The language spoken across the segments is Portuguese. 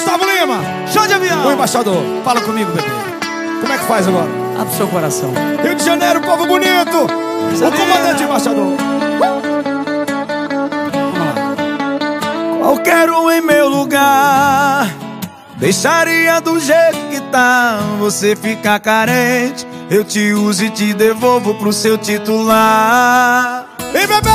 Gustavo Lima, Show de avião. o embaixador. Fala comigo, bebê. Como é que faz agora? Abre seu coração. Rio de Janeiro, povo bonito. O comandante embaixador. Qualquer um em meu lugar deixaria do jeito que tá. Você fica carente, eu te uso e te devolvo pro seu titular. Vem, bebê!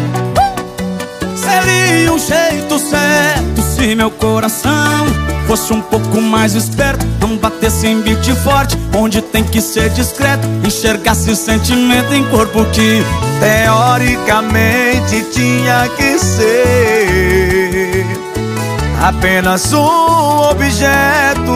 Seria um jeito certo se meu coração fosse um pouco mais esperto, não batesse em beat forte, onde tem que ser discreto, enxergasse sentimento em corpo que teoricamente tinha que ser apenas um objeto.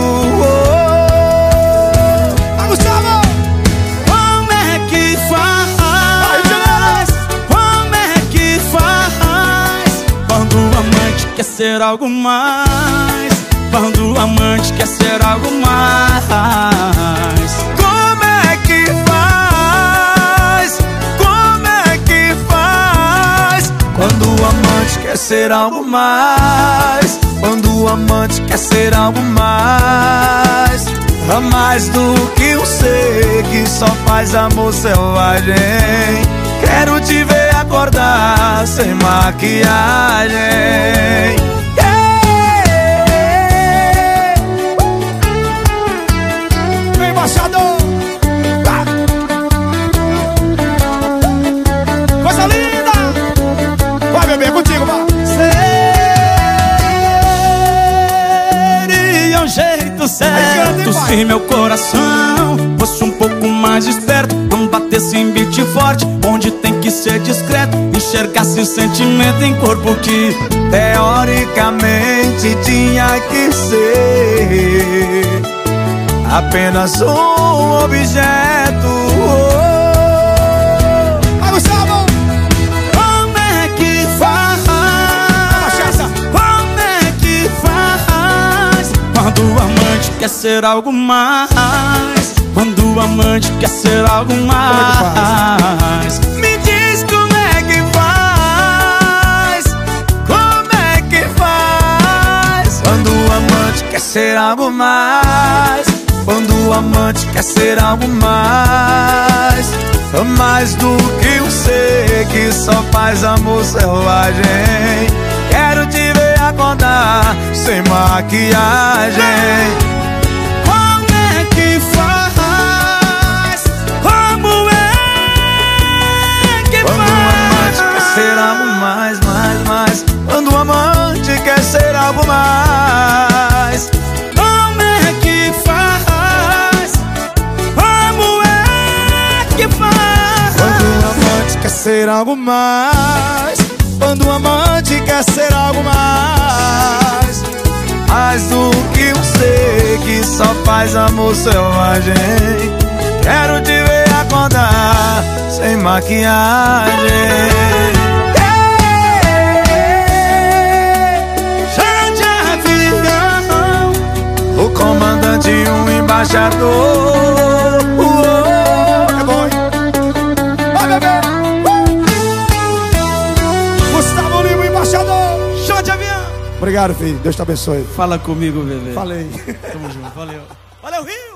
Gustavo! Como é que faz? Como é que faz? Quando o amante quer ser algo mais, quando o amante quer ser algo mais. Como é que faz? Como é que faz? Quando o amante quer ser algo mais, quando o amante quer ser algo mais, a mais do que um ser que só faz amor selvagem. Quero te ver acordar sem maquiagem. Embaixador! Coisa linda! Vai, bebê, contigo, vai! Seria um jeito certo se meu coração fosse um pouco mais esperto, não batesse em beat forte, onde tem que ser discreto, enxergasse sentimento em corpo que teoricamente tinha que ser apenas um objeto. Vai, Gustavo! Como é que faz? Como é que faz? Quando o amante quer ser algo mais, quando o amante quer ser algo mais. Me diz como é que faz, como é que faz? Quando o amante quer ser algo mais, quando o amante quer ser algo mais, mais do que um ser que só faz amor selvagem. Quero te ver acordar sem maquiagem. Como é que faz? Como é que Quando o amante quer ser algo mais, mais, mais. Quando o amante quer ser algo mais. Como é que faz? Como é que faz? Quando o amante quer ser algo mais, quando o amante quer ser algo mais, mais do que um ser que só faz amor selvagem. Quero te ver acordar sem maquiagem. Show de avião. O comandante e um embaixador. É bom, hein? Vai, bebê! Gustavo Lima, embaixador! Show de avião. Obrigado, filho. Deus te abençoe. Fala comigo, bebê. Falei. Tamo junto, valeu. Valeu, Rio!